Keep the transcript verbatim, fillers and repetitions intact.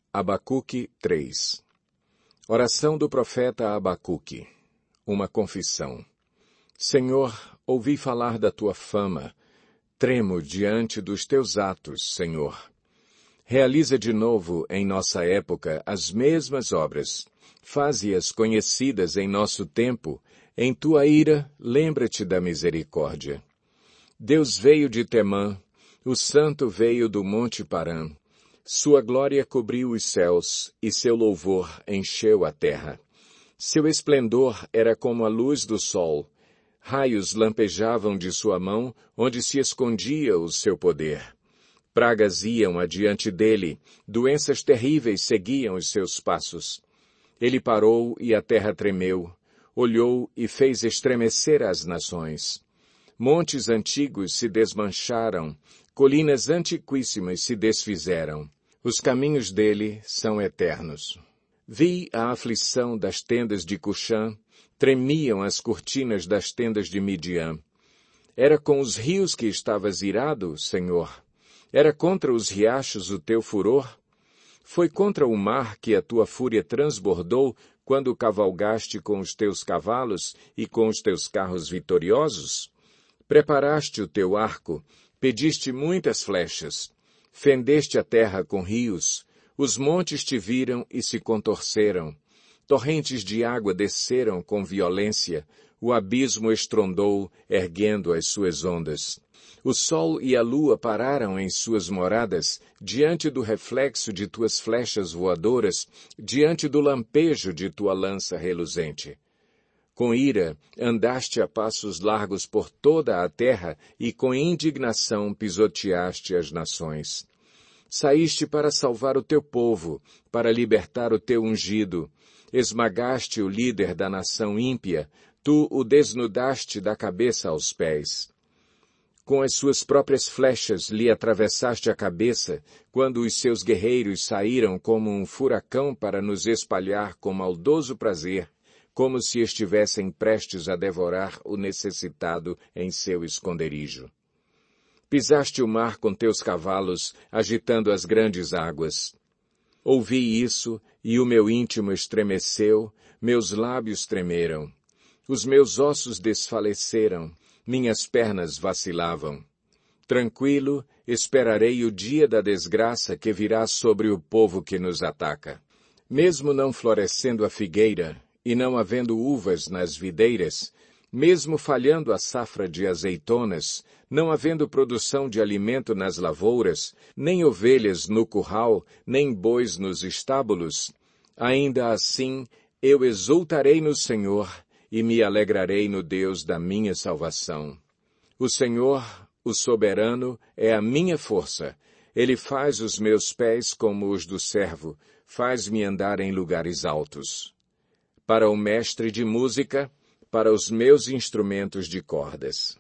Abacuque três. Oração do profeta Abacuque. Uma confissão. Senhor, ouvi falar da tua fama. Tremo diante dos teus atos, Senhor. Realiza de novo em nossa época as mesmas obras. Faze-as conhecidas em nosso tempo. Em tua ira, lembra-te da misericórdia. Deus veio de Temã, o Santo veio do Monte Parã. Sua glória cobriu os céus, e seu louvor encheu a terra. Seu esplendor era como a luz do sol. Raios lampejavam de sua mão, onde se escondia o seu poder. Pragas iam adiante dele, doenças terríveis seguiam os seus passos. Ele parou e a terra tremeu, olhou e fez estremecer as nações. Montes antigos se desmancharam, colinas antiquíssimas se desfizeram. Os caminhos dele são eternos. Vi a aflição das tendas de Cuxã, tremiam as cortinas das tendas de Midian. Era com os rios que estavas irado, Senhor? Era contra os riachos o teu furor? Foi contra o mar que a tua fúria transbordou quando cavalgaste com os teus cavalos e com os teus carros vitoriosos? Preparaste o teu arco, pediste muitas flechas. Fendeste a terra com rios, os montes te viram e se contorceram. Torrentes de água desceram com violência, o abismo estrondou, erguendo as suas ondas. O sol e a lua pararam em suas moradas, diante do reflexo de tuas flechas voadoras, diante do lampejo de tua lança reluzente. Com ira, andaste a passos largos por toda a terra e com indignação pisoteaste as nações. Saíste para salvar o teu povo, para libertar o teu ungido. Esmagaste o líder da nação ímpia, tu o desnudaste da cabeça aos pés. Com as suas próprias flechas lhe atravessaste a cabeça, quando os seus guerreiros saíram como um furacão para nos espalhar com maldoso prazer, como se estivessem prestes a devorar o necessitado em seu esconderijo. Pisaste o mar com teus cavalos, agitando as grandes águas. Ouvi isso, e o meu íntimo estremeceu, meus lábios tremeram. Os meus ossos desfaleceram, minhas pernas vacilavam. Tranquilo, esperarei o dia da desgraça que virá sobre o povo que nos ataca. Mesmo não florescendo a figueira, e não havendo uvas nas videiras, mesmo falhando a safra de azeitonas, não havendo produção de alimento nas lavouras, nem ovelhas no curral, nem bois nos estábulos, ainda assim eu exultarei no Senhor e me alegrarei no Deus da minha salvação. O Senhor, o soberano, é a minha força. Ele faz os meus pés como os do servo, faz-me andar em lugares altos. Para o mestre de música, para os meus instrumentos de cordas.